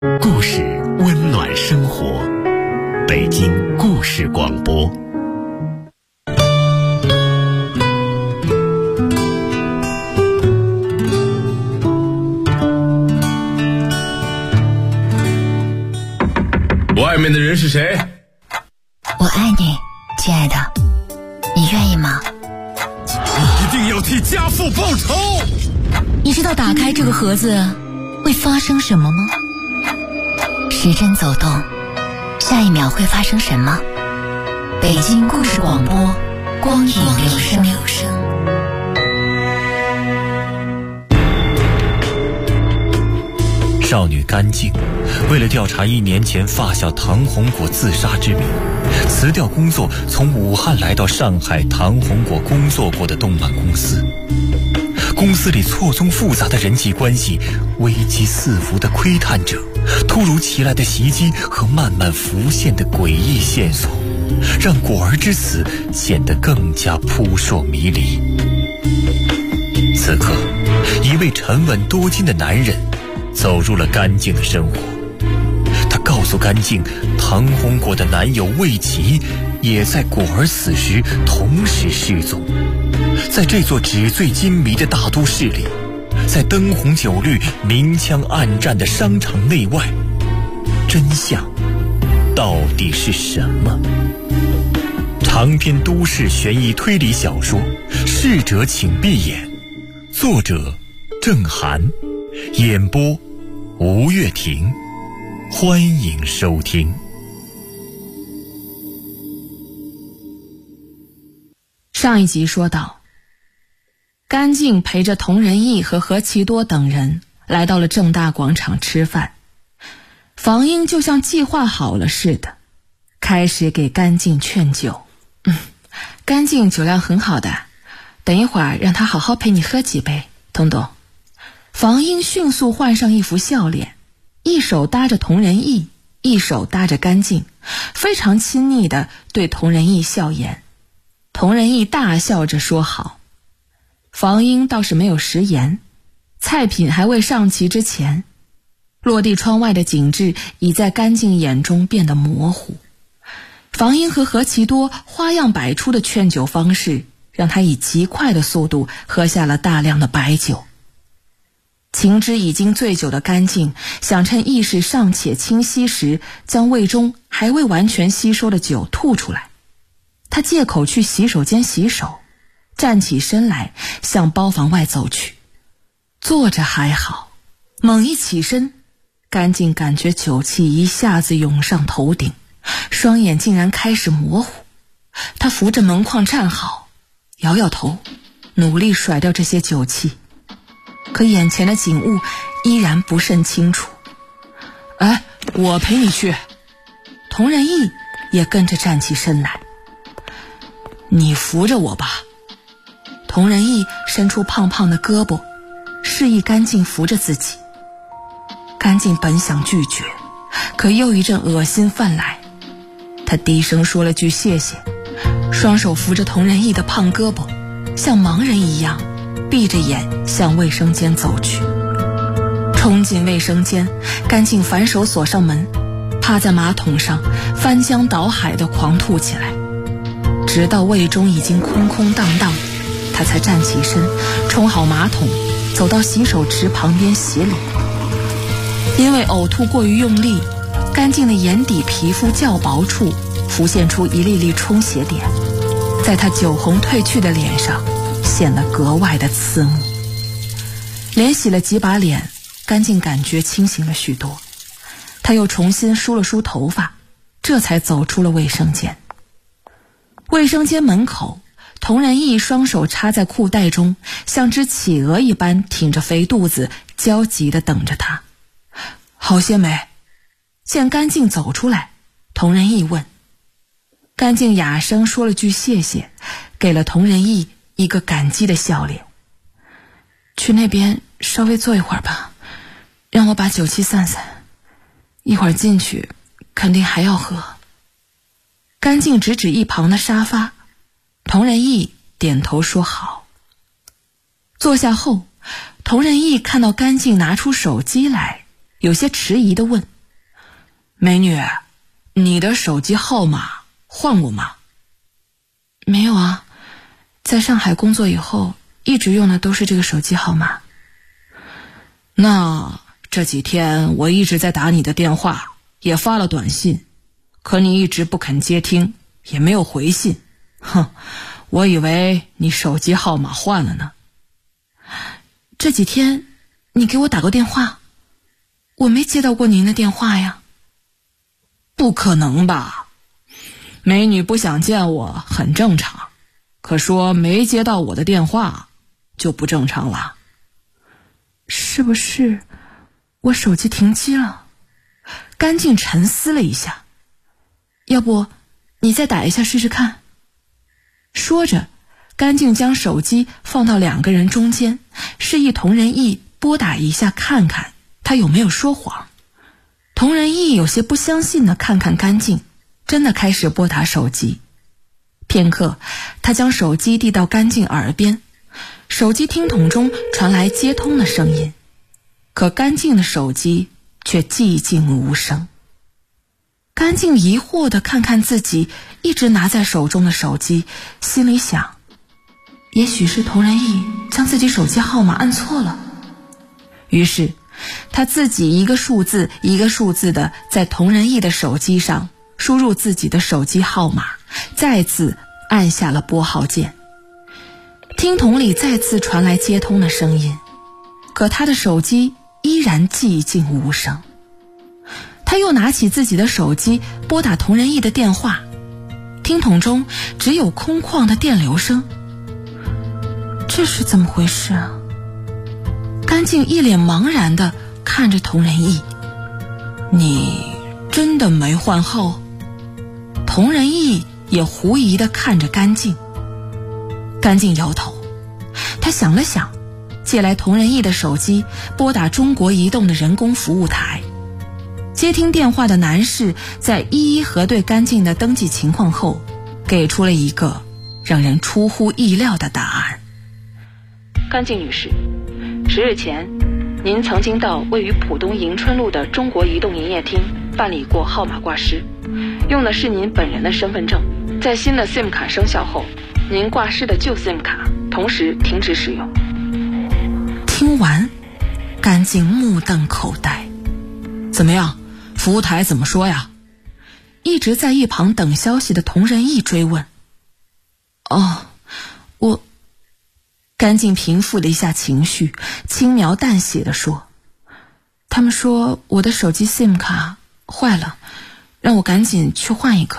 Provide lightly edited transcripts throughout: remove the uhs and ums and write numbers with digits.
故事温暖生活，北京故事广播。 外面的人是谁？ 我爱你，亲爱的，你愿意吗？ 你一定要替家父报仇！ 你知道打开这个盒子会发生什么吗？时针走动，下一秒会发生什么？北京故事广播，光影留声。 少女甘静为了调查1年前发小唐红果自杀之谜，辞掉工作，从武汉来到上海唐红果工作过的动漫公司。公司里错综复杂的人际关系，危机四伏的窥探者，突如其来的袭击和慢慢浮现的诡异线索，让果儿之死显得更加扑朔迷离。此刻，一位沉稳多金的男人走入了甘静的生活。他告诉甘静，唐红果的男友魏琪也在果儿死时同时失踪。在这座纸醉金迷的大都市里，在灯红酒绿、明枪暗战的商场内外，真相到底是什么？长篇都市悬疑推理小说《逝者请闭眼》，作者郑涵，演播吴月婷，欢迎收听。 上一集说到，甘静陪着佟仁义和何其多等人来到了正大广场吃饭。房英就像计划好了似的，开始给甘静劝酒。甘静酒量很好的，等一会儿让他好好陪你喝几杯，懂懂？房英迅速换上一副笑脸，一手搭着佟仁义，一手搭着甘静，非常亲昵地对佟仁义笑言。佟仁义大笑着说好。房英倒是没有食言，菜品还未上齐之前，落地窗外的景致已在甘静眼中变得模糊。房英和何其多花样百出的劝酒方式，让他以极快的速度喝下了大量的白酒。情知已经醉酒的甘静想趁意识尚且清晰时，将胃中还未完全吸收的酒吐出来。他借口去洗手间洗手，站起身来向包房外走去。坐着还好，猛一起身，甘静感觉酒气一下子涌上头顶，双眼竟然开始模糊。他扶着门框站好，摇摇头，努力甩掉这些酒气，可眼前的景物依然不甚清楚。我陪你去。佟仁义也跟着站起身来。你扶着我吧。佟仁义伸出胖胖的胳膊，示意甘静扶着自己。甘静本想拒绝，可又一阵恶心泛来，他低声说了句谢谢，双手扶着佟仁义的胖胳膊，像盲人一样闭着眼向卫生间走去。冲进卫生间，甘静反手锁上门，趴在马桶上翻江倒海地狂吐起来，直到胃中已经空空荡荡，他才站起身，冲好马桶，走到洗手池旁边洗脸。因为呕吐过于用力，甘静的眼底皮肤较薄处浮现出一粒粒充血点，在他酒红褪去的脸上显得格外的刺目。连洗了几把脸，甘静感觉清醒了许多。他又重新梳了梳头发，这才走出了卫生间。卫生间门口，佟仁义双手插在裤袋中，像只企鹅一般挺着肥肚子，焦急地等着他。好些没？见甘静走出来，佟仁义问。甘静哑声说了句谢谢，给了佟仁义一个感激的笑脸。去那边稍微坐一会儿吧，让我把酒气散散，一会儿进去肯定还要喝。甘静指指一旁的沙发，佟仁义点头说好。坐下后，佟仁义看到甘静拿出手机来，有些迟疑地问： 美女，你的手机号码换过吗？没有啊，在上海工作以后一直用的都是这个手机号码。那这几天我一直在打你的电话，也发了短信，可你一直不肯接听，也没有回信。我以为你手机号码换了呢。这几天你给我打过电话？我没接到过您的电话呀。不可能吧？美女不想见我很正常，可说没接到我的电话就不正常了。是不是我手机停机了？甘静沉思了一下，要不你再打一下试试看。说着，甘静将手机放到两个人中间，示意同仁义拨打一下看看他有没有说谎。同仁义有些不相信地看看甘静，真的开始拨打手机。片刻，他将手机递到甘静耳边，手机听筒中传来接通的声音，可甘静的手机却寂静无声。甘静疑惑地看看自己一直拿在手中的手机，心里想，也许是同仁义将自己手机号码按错了。于是他自己一个数字一个数字地在同仁义的手机上输入自己的手机号码，再次按下了拨号键。听筒里再次传来接通的声音，可他的手机依然寂静无声。他又拿起自己的手机拨打同仁义的电话，听筒中只有空旷的电流声。这是怎么回事啊？甘静一脸茫然地看着同仁义。你真的没换号？同仁义也狐疑地看着甘静。甘静摇头，他想了想，借来同仁义的手机拨打中国移动的人工服务台。接听电话的男士在一一核对甘静的登记情况后，给出了一个让人出乎意料的答案。甘静女士，10日前您曾经到位于浦东迎春路的中国移动营业厅办理过号码挂失，用的是您本人的身份证。在新的 SIM 卡生效后，您挂失的旧 SIM 卡同时停止使用。听完，甘静目瞪口呆。怎么样？服务台怎么说呀？一直在一旁等消息的同仁义追问。甘静平复了一下情绪，轻描淡写地说，他们说我的手机 SIM 卡坏了，让我赶紧去换一个。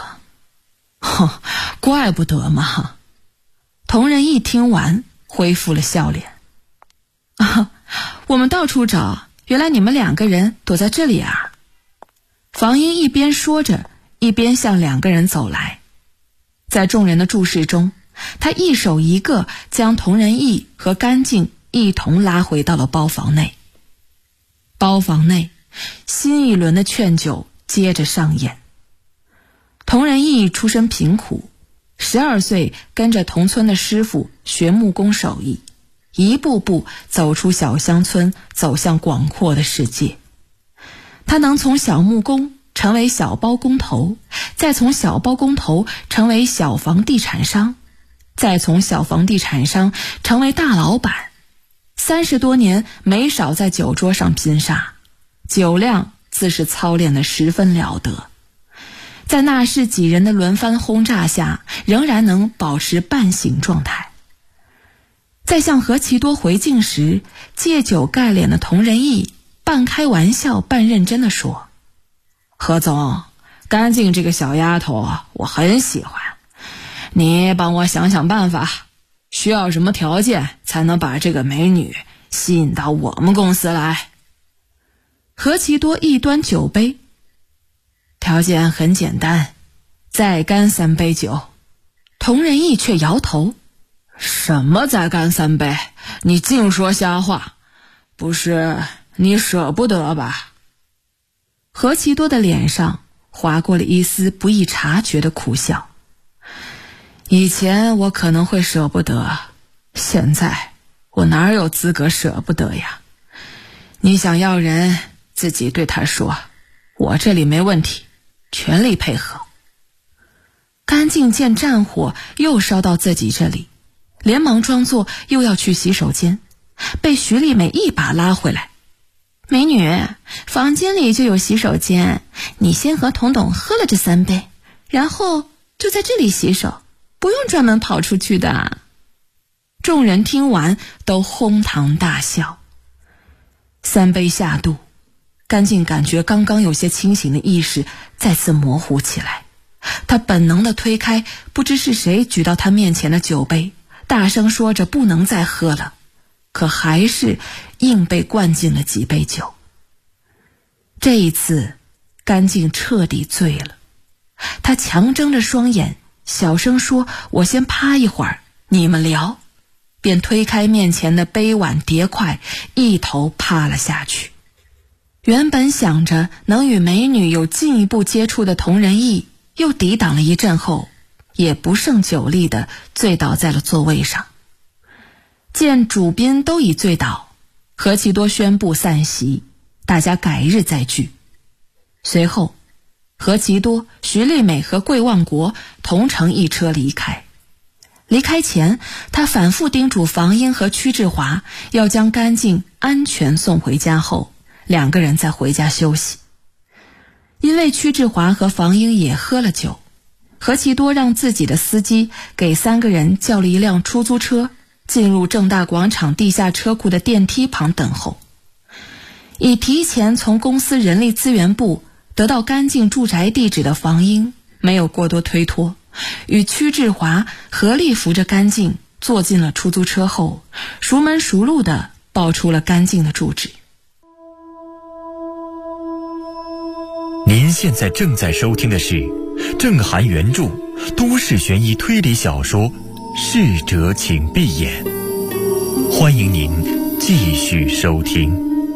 怪不得嘛。同仁义听完恢复了笑脸。我们到处找，原来你们两个人躲在这里啊。房英一边说着，一边向两个人走来。在众人的注视中，他一手一个将同仁义和甘静一同拉回到了包房内。包房内，新一轮的劝酒接着上演。同仁义出身贫苦，12岁跟着同村的师傅学木工手艺，一步步走出小乡村，走向广阔的世界。他能从小木工成为小包工头，再从小包工头成为小房地产商，再从小房地产商成为大老板。30多年没少在酒桌上拼杀，酒量自是操练得十分了得。在那是几人的轮番轰炸下，仍然能保持半醒状态。在向何其多回敬时，借酒盖脸的同仁义半开玩笑半认真地说，何总，甘静这个小丫头我很喜欢，你帮我想想办法，需要什么条件才能把这个美女吸引到我们公司来？何其多一端酒杯，条件很简单，再干3杯酒。同仁义却摇头，什么再干3杯？你净说瞎话，不是你舍不得吧？何其多的脸上划过了一丝不易察觉的苦笑。以前我可能会舍不得，现在我哪有资格舍不得呀？你想要人，自己对他说， 我这里没问题，全力配合。干净见战火又烧到自己这里，连忙装作又要去洗手间，被徐丽美一把拉回来。美女，房间里就有洗手间，你先和童董喝了这3杯，然后就在这里洗手，不用专门跑出去的。众人听完都哄堂大笑。3杯下肚，干净感觉刚刚有些清醒的意识再次模糊起来。他本能地推开不知是谁举到他面前的酒杯，大声说着不能再喝了，可还是硬被灌进了几杯酒。这一次干净彻底醉了，他强睁着双眼，小声说：我先趴一会儿，你们聊，便推开面前的杯碗碟筷，一头趴了下去。原本想着能与美女有进一步接触的同仁义，又抵挡了一阵后，也不胜酒力地醉倒在了座位上。见主宾都已醉倒，何其多宣布散席，大家改日再聚。随后何其多、徐丽美和桂万国同乘一车离开。离开前，他反复叮嘱房英和屈志华要将干净安全送回家后，2个人再回家休息。因为屈志华和房英也喝了酒，何其多让自己的司机给3个人叫了一辆出租车，进入正大广场地下车库的电梯旁等候。已提前从公司人力资源部得到干净住宅地址的房英没有过多推脱，与屈志华合力扶着干净坐进了出租车后，熟门熟路地报出了干净的住址。 您现在正在收听的是郑涵原著都市悬疑推理小说《逝者请闭眼》，欢迎您继续收听。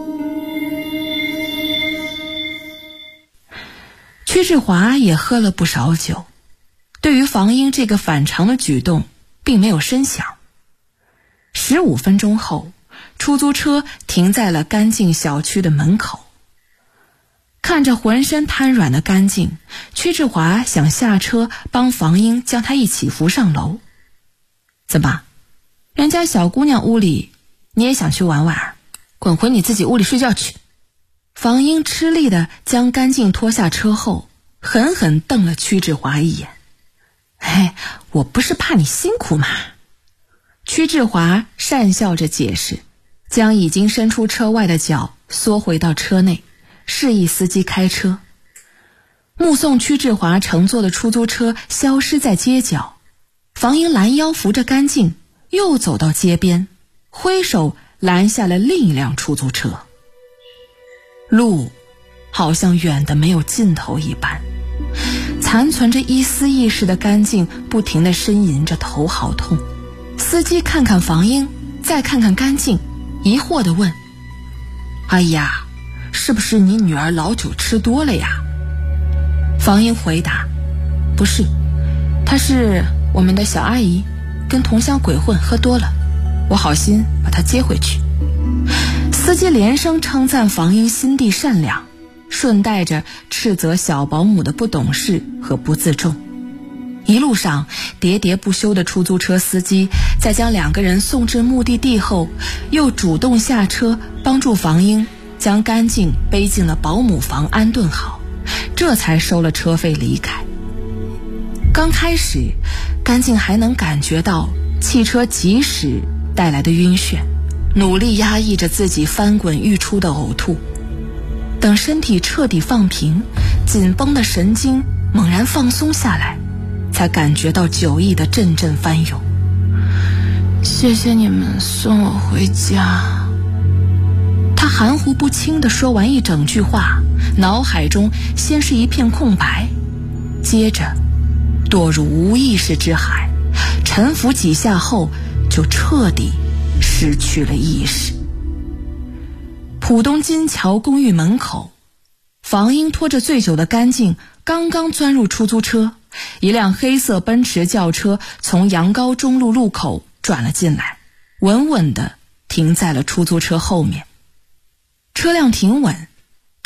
屈志华也喝了不少酒，对于房英这个反常的举动并没有深想。15分钟后，出租车停在了干净小区的门口。看着浑身瘫软的干净，屈志华想下车帮房英将他一起扶上楼。怎么，人家小姑娘屋里你也想去玩玩？滚回你自己屋里睡觉去。房英吃力地将干净拖下车后，狠狠瞪了屈志华一眼。我不是怕你辛苦嘛。屈志华讪笑着解释，将已经伸出车外的脚缩回到车内，示意司机开车。目送屈志华乘坐的出租车消失在街角，房英拦腰扶着干净，又走到街边，挥手拦下了另一辆出租车。路好像远得没有尽头一般，残存着一丝意识的干净不停地呻吟着头好痛。司机看看房英，再看看干净，疑惑地问：哎呀，是不是你女儿老酒吃多了呀？房英回答：不是，她是我们的小阿姨，跟同乡鬼混喝多了，我好心把她接回去。司机连声称赞房英心地善良，顺带着斥责小保姆的不懂事和不自重。一路上喋喋不休的出租车司机在将2个人送至目的地后，又主动下车帮助房英将干净背进了保姆房安顿好，这才收了车费离开。刚开始干净还能感觉到汽车疾驶带来的晕眩，努力压抑着自己翻滚欲出的呕吐。等身体彻底放平，紧绷的神经猛然放松下来，才感觉到酒意的阵阵翻涌。谢谢你们送我回家。他含糊不清地说完一整句话，脑海中先是一片空白，接着堕入无意识之海，沉浮几下后就彻底失去了意识。浦东金桥公寓门口，房英拖着醉酒的干净刚刚钻入出租车，一辆黑色奔驰轿车从杨高中路路口转了进来，稳稳地停在了出租车后面。车辆停稳，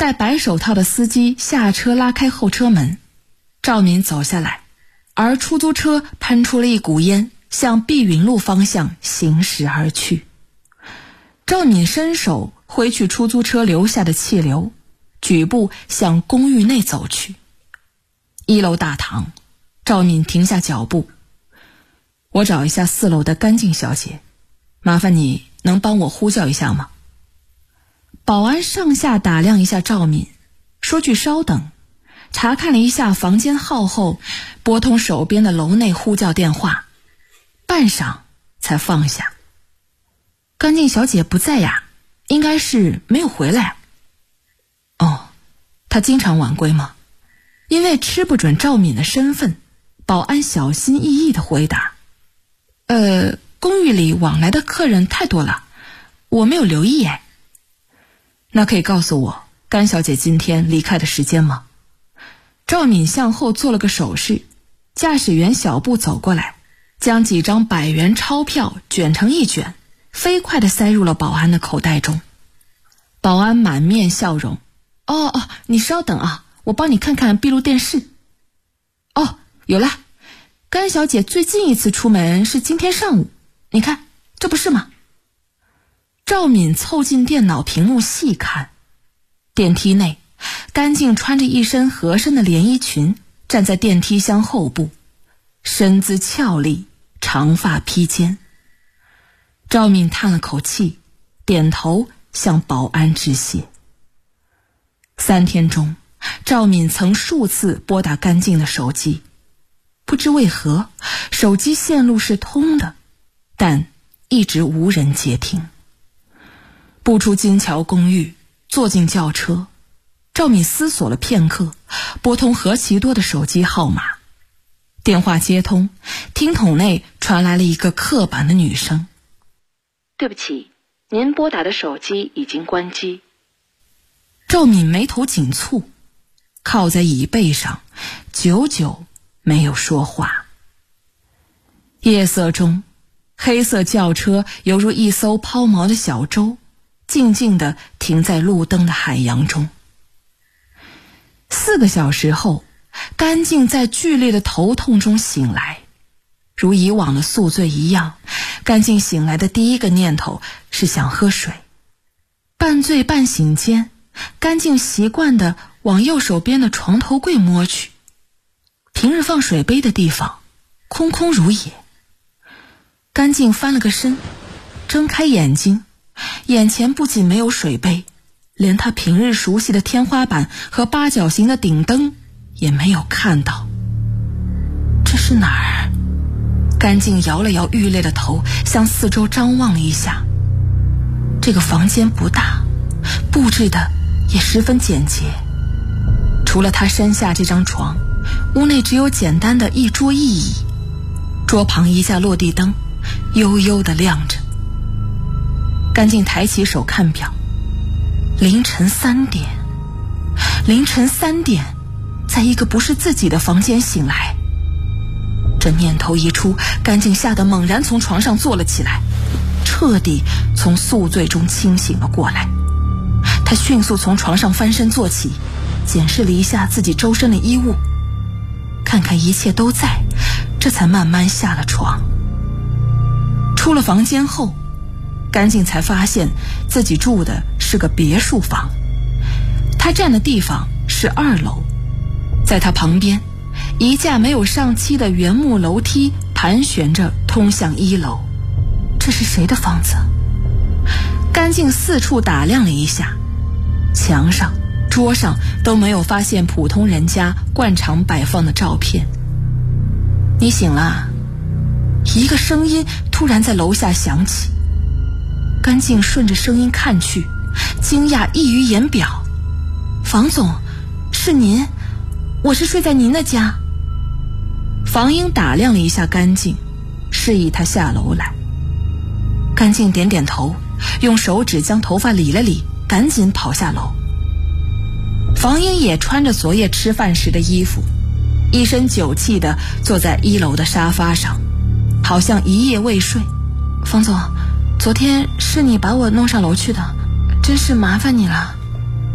戴白手套的司机下车拉开后车门，赵敏走下来，而出租车喷出了一股烟，向碧云路方向行驶而去。赵敏伸手挥去出租车留下的气流，举步向公寓内走去。1楼大堂，赵敏停下脚步。我找一下4楼的干净小姐，麻烦你能帮我呼叫一下吗？保安上下打量一下赵敏，说句稍等，查看了一下房间号后，拨通手边的楼内呼叫电话，半晌才放下。干净小姐不在呀，应该是没有回来。哦，她经常晚归吗？因为吃不准赵敏的身份，保安小心翼翼地回答：公寓里往来的客人太多了，我没有留意哎。那可以告诉我甘小姐今天离开的时间吗？赵敏向后做了个手势，驾驶员小步走过来，将几张100元钞票卷成一卷，飞快地塞入了保安的口袋中。保安满面笑容：你稍等啊，我帮你看看闭路电视。有了，甘小姐最近一次出门是今天上午，你看，这不是吗？赵敏凑近电脑屏幕细看，电梯内，甘静穿着一身合身的连衣裙，站在电梯箱后部，身姿俏丽，长发披肩。赵敏叹了口气，点头向保安致谢。3天中，赵敏曾数次拨打甘静的手机，不知为何，手机线路是通的，但一直无人接听。步出金桥公寓，坐进轿车，赵敏思索了片刻，拨通何其多的手机号码。电话接通，听筒内传来了一个刻板的女声：对不起，您拨打的手机已经关机。赵敏眉头紧蹙，靠在椅背上，久久没有说话。夜色中，黑色轿车犹如一艘抛锚的小舟，静静地停在路灯的海洋中。4个小时后，甘静在剧烈的头痛中醒来。如以往的宿醉一样，甘静醒来的第一个念头是想喝水。半醉半醒间，甘静习惯地往右手边的床头柜摸去，平日放水杯的地方空空如也。甘静翻了个身，睁开眼睛，眼前不仅没有水杯，连他平日熟悉的天花板和8角形的顶灯也没有看到。这是哪儿？甘静摇了摇欲裂的头，向四周张望了一下。这个房间不大，布置的也十分简洁。除了他身下这张床，屋内只有简单的一桌一椅，桌旁一架落地灯悠悠地亮着。甘静抬起手看表，凌晨3点。凌晨3点，在一个不是自己的房间醒来。这念头一出，甘静吓得猛然从床上坐了起来，彻底从宿醉中清醒了过来。他迅速从床上翻身坐起，检视了一下自己周身的衣物，看看一切都在，这才慢慢下了床。出了房间后，甘静才发现自己住的是个别墅房。他站的地方是2楼，在他旁边，一架没有上漆的原木楼梯盘旋着通向1楼。这是谁的房子？甘静四处打量了一下，墙上、桌上都没有发现普通人家惯常摆放的照片。你醒了？一个声音突然在楼下响起。甘静顺着声音看去，惊讶溢于言表。房总，是您？我是睡在您的家。房英打量了一下甘静，示意他下楼来。甘静点点头，用手指将头发理了理，赶紧跑下楼。房英也穿着昨夜吃饭时的衣服，一身酒气地坐在1楼的沙发上，好像一夜未睡。房总，昨天是你把我弄上楼去的，真是麻烦你了。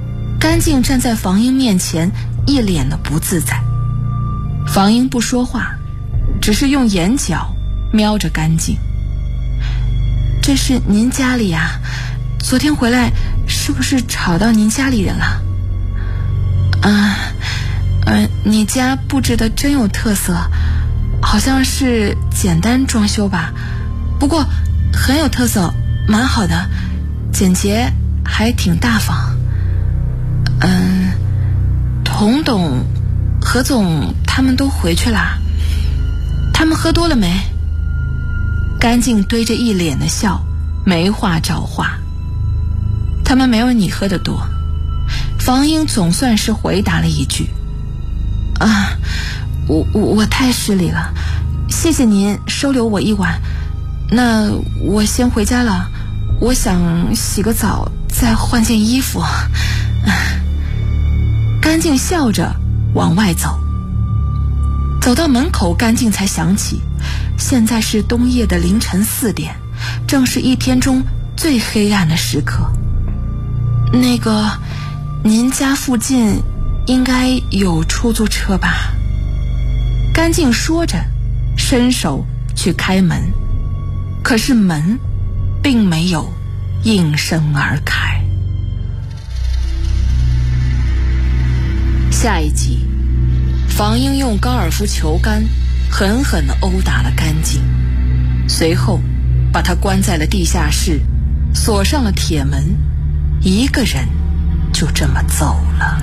甘静站在房英面前，一脸的不自在。房英不说话，只是用眼角瞄着甘静。这是您家里呀？昨天回来是不是吵到您家里人了？你家布置的真有特色，好像是简单装修吧，不过很有特色，蛮好的，简洁还挺大方。童董、何总他们都回去啦，他们喝多了没？甘静堆着一脸的笑，没话找话。他们没有你喝得多。房英总算是回答了一句：我太失礼了，谢谢您收留我一晚，那我先回家了，我想洗个澡再换件衣服。甘静笑着往外走，走到门口，甘静才想起现在是冬夜的凌晨4点，正是一天中最黑暗的时刻。那个，您家附近应该有出租车吧？甘静说着，伸手去开门，可是门并没有应声而开。下一集，房英用高尔夫球杆狠狠地殴打了甘静，随后把他关在了地下室，锁上了铁门，一个人就这么走了。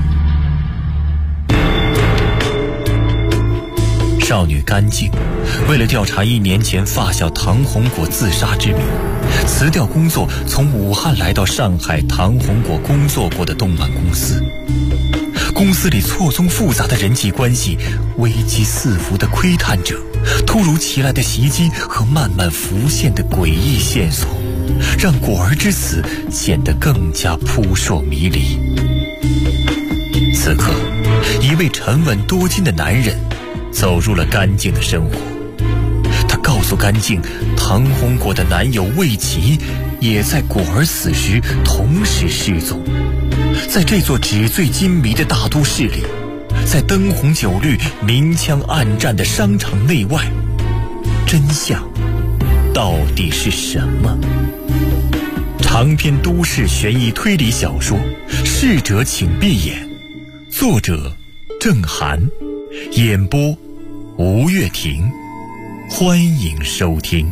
少女甘静为了调查1年前发小唐红果自杀之谜，辞掉工作，从武汉来到上海唐红果工作过的动漫公司。公司里错综复杂的人际关系，危机四伏的窥探者，突如其来的袭击和慢慢浮现的诡异线索，让果儿之死显得更加扑朔迷离。此刻，一位沉稳多金的男人走入了甘静的生活。他告诉甘静，唐红果的男友魏琪也在果儿死时同时失踪。在这座纸醉金迷的大都市里，在灯红酒绿、明枪暗战的商场内外，真相到底是什么？长篇都市悬疑推理小说《逝者请闭眼》，作者郑涵，演播吴月婷，欢迎收听。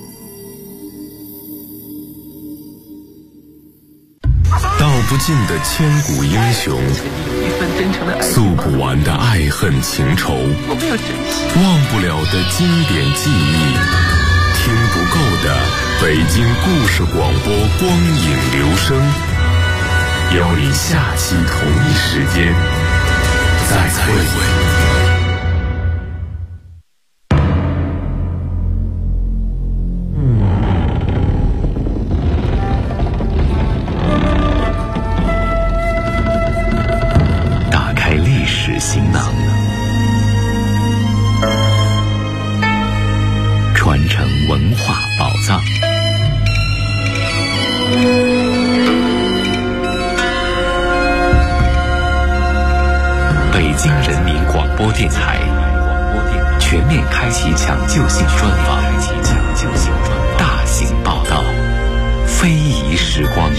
道不尽的千古英雄，诉不完的爱恨情仇，忘不了的经典记忆，听不够的北京故事广播光影留声，邀你下期同一时间再会。 行囊，传承文化宝藏。北京人民广播电台全面开启抢救性专访，大型报道，非遗时光。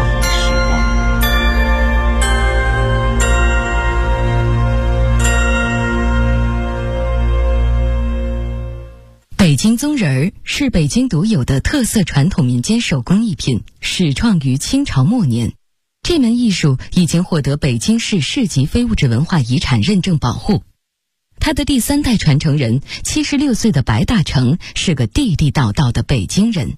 北京宗人儿是北京独有的特色传统民间手工艺品，始创于清朝末年。这门艺术已经获得北京市市级非物质文化遗产认证保护。他的第3代传承人76岁的白大成是个地地道道的北京人。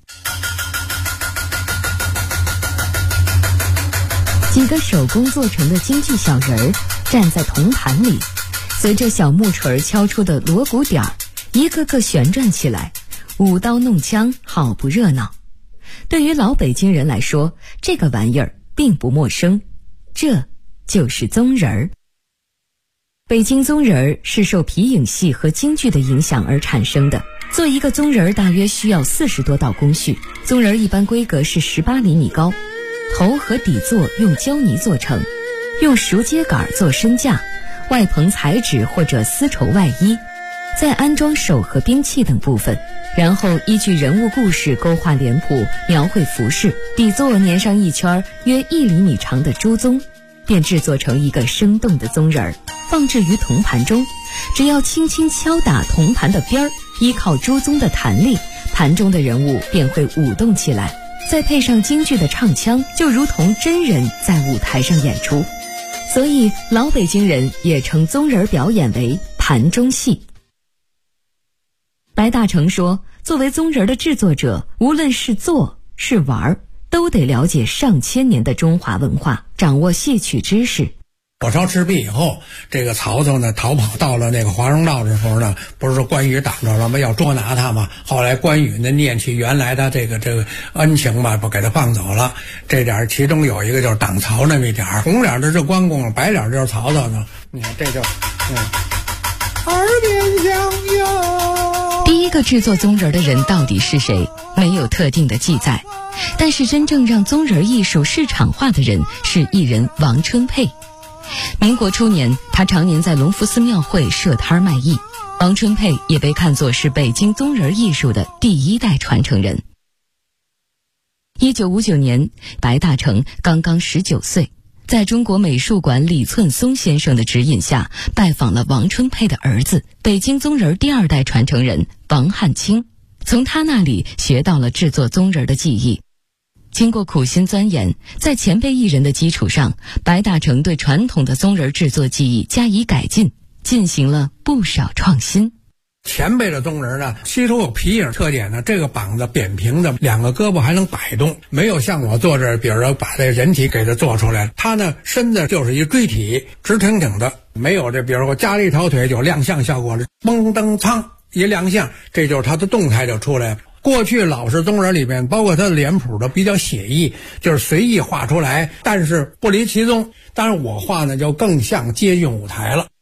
几个手工做成的京剧小人儿站在铜盘里，随着小木锤敲出的锣鼓点儿，一个个旋转起来，舞刀弄枪，好不热闹。对于老北京人来说，这个玩意儿并不陌生，这就是宗人儿。北京宗人儿是受皮影戏和京剧的影响而产生的。做一个宗人儿大约需要40多道工序，宗人儿一般规格是18厘米高，头和底座用胶泥做成， 用熟秸秆做身架，外棚彩纸或者丝绸外衣，再安装手和兵器等部分，然后依据人物故事勾画脸谱，描绘服饰，底座粘上一圈约1厘米长的猪鬃，便制作成一个生动的鬃人，放置于铜盘中。只要轻轻敲打铜盘的边儿，依靠猪鬃的弹力，盘中的人物便会舞动起来，再配上京剧的唱腔，就如同真人在舞台上演出。所以老北京人也称鬃人表演为盘中戏。白大成说，作为鬃人的制作者，无论是做是玩，都得了解上千年的中华文化，掌握戏曲知识。 火烧赤壁以后，这个曹操呢逃跑到了那个华容道的时候呢，不是说关羽挡着了吗？要捉拿他嘛。后来关羽呢念起原来的这个恩情嘛，不给他放走了。这点其中有一个就是挡曹那么一点，红脸的是关公，白脸就是曹操呢。你看这就耳边响哟。 第一个制作鬃人的人到底是谁，没有特定的记载，但是真正让鬃人艺术市场化的人是艺人王春佩。民国初年，他常年在隆福寺庙会设摊卖艺，王春佩也被看作是北京鬃人艺术的第1代传承人。1959年，白大成刚刚19岁，在中国美术馆李寸松先生的指引下，拜访了王春佩的儿子，北京鬃人第2代传承人王汉卿，从他那里学到了制作鬃人的技艺。经过苦心钻研，在前辈艺人的基础上，白大成对传统的鬃人制作技艺加以改进，进行了不少创新。 前辈的鬃人呢，吸收有皮影特点呢，这个膀子扁平的，2个胳膊还能摆动，没有像我做这，比如说把这人体给它做出来，它呢身子就是一锥体，直挺挺的，没有这比如说加了一条腿有亮相效果了，嘣噔噌一亮相，这就是它的动态就出来了。过去老式鬃人里面，包括它的脸谱都比较写意，就是随意画出来，但是不离其宗。当然我画呢就更像接近舞台了。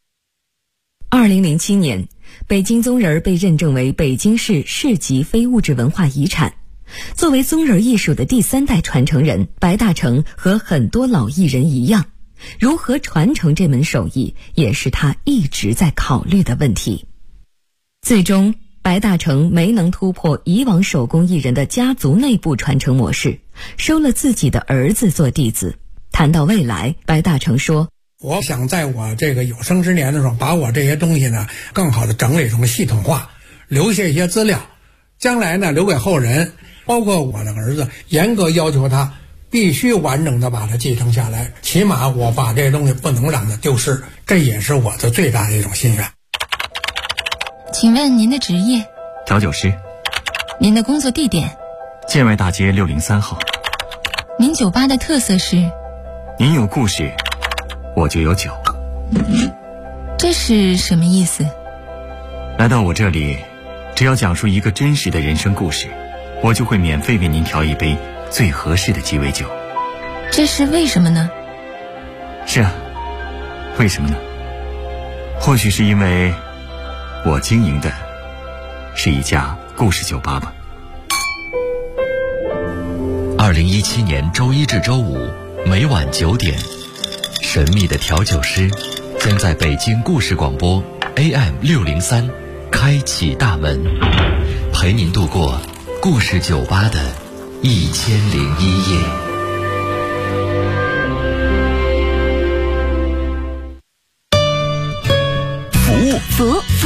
2007年，北京鬃人被认证为北京市市级非物质文化遗产。作为鬃人艺术的第3代传承人，白大成和很多老艺人一样，如何传承这门手艺，也是他一直在考虑的问题。最终白大成没能突破以往手工艺人的家族内部传承模式，收了自己的儿子做弟子。谈到未来，白大成说， 我想在我这个有生之年的时候，把我这些东西呢更好的整理成系统化，留下一些资料，将来呢留给后人，包括我的儿子，严格要求他必须完整的把它继承下来，起码我把这些东西不能让它丢失，这也是我的最大的一种心愿。 请问您的职业？ 调酒师。 您的工作地点？ 建外大街603号。 您酒吧的特色是？ 您有故事，我就有酒。 这是什么意思？ 来到我这里，只要讲述一个真实的人生故事，我就会免费为您调一杯最合适的鸡尾酒。 这是为什么呢？ 是啊，为什么呢？或许是因为我经营的是一家故事酒吧吧。 2017年周一至周五每晚9点，神秘的调酒师将在北京故事广播 AM603开启大门，陪您度过故事酒吧的1001夜。服务